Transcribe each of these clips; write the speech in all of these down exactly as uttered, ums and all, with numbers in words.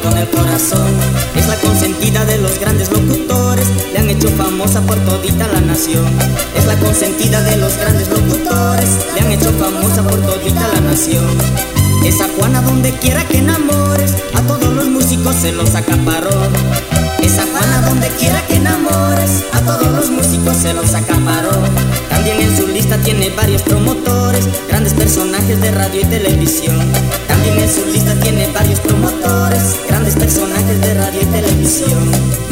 con el corazón. Es la consentida de los grandes locutores, le han hecho famosa por todita la nación. Es la consentida de los grandes locutores, le han hecho famosa por todita la nación. Esa Juana donde quiera que enamores, a todos los músicos se los acaparó. Esa Juana donde quiera que enamores, a todos los músicos se los acaparó. También en su lista tiene varios promotores, grandes personajes de radio y televisión. También en su lista tiene varios promotores, grandes personajes de radio y televisión.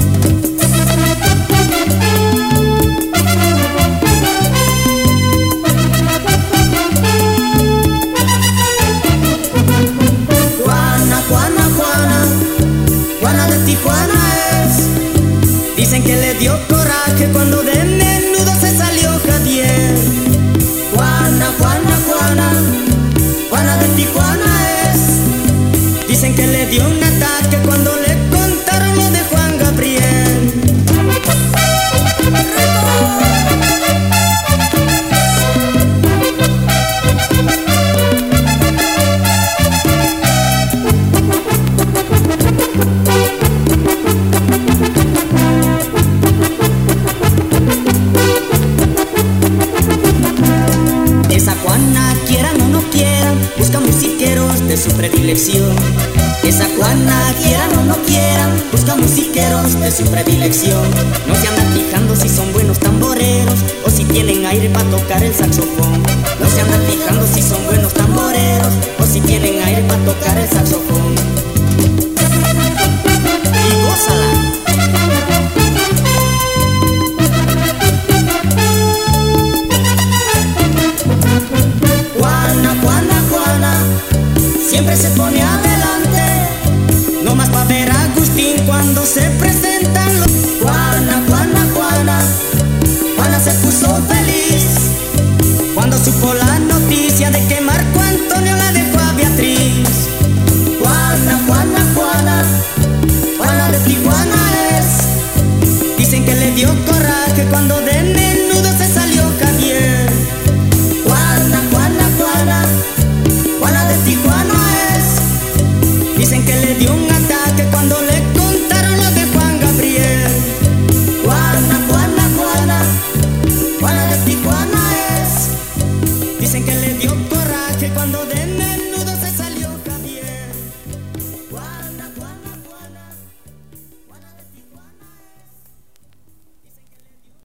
Tijuana es, dicen que le dio coraje cuando de menudo se salió Javier. Juana, Juana, Juana, Juana de Tijuana es, dicen que le dio un ataque cuando le contaron lo de Juan Gabriel. Esa Juana, quieran o no quieran, busca musiqueros de su predilección. Esa Juana, quieran o no quieran, busca musiqueros de su predilección. No se andan fijando si son buenos tamboreros o si tienen aire para tocar el saxofón. No se andan fijando si son buenos tamboreros o si tienen aire para tocar el saxofón. Y gózala. Siempre se pone adelante, no más pa' ver a Agustín cuando se presentan los... Juana, Juana, Juana, Juana se puso feliz cuando supo la noticia de que Marco Antonio la dejó a Beatriz. Juana, Juana, Juana, Juana de Tijuana es, dicen que le dio coraje cuando de menudo se salió Javier. Juana, Juana, Juana, Juana de Tijuana es, dicen que le dio un ataque cuando le contaron lo de Juan Gabriel. Juana, Juana, Juana, Juana de Tijuana es, dicen que le dio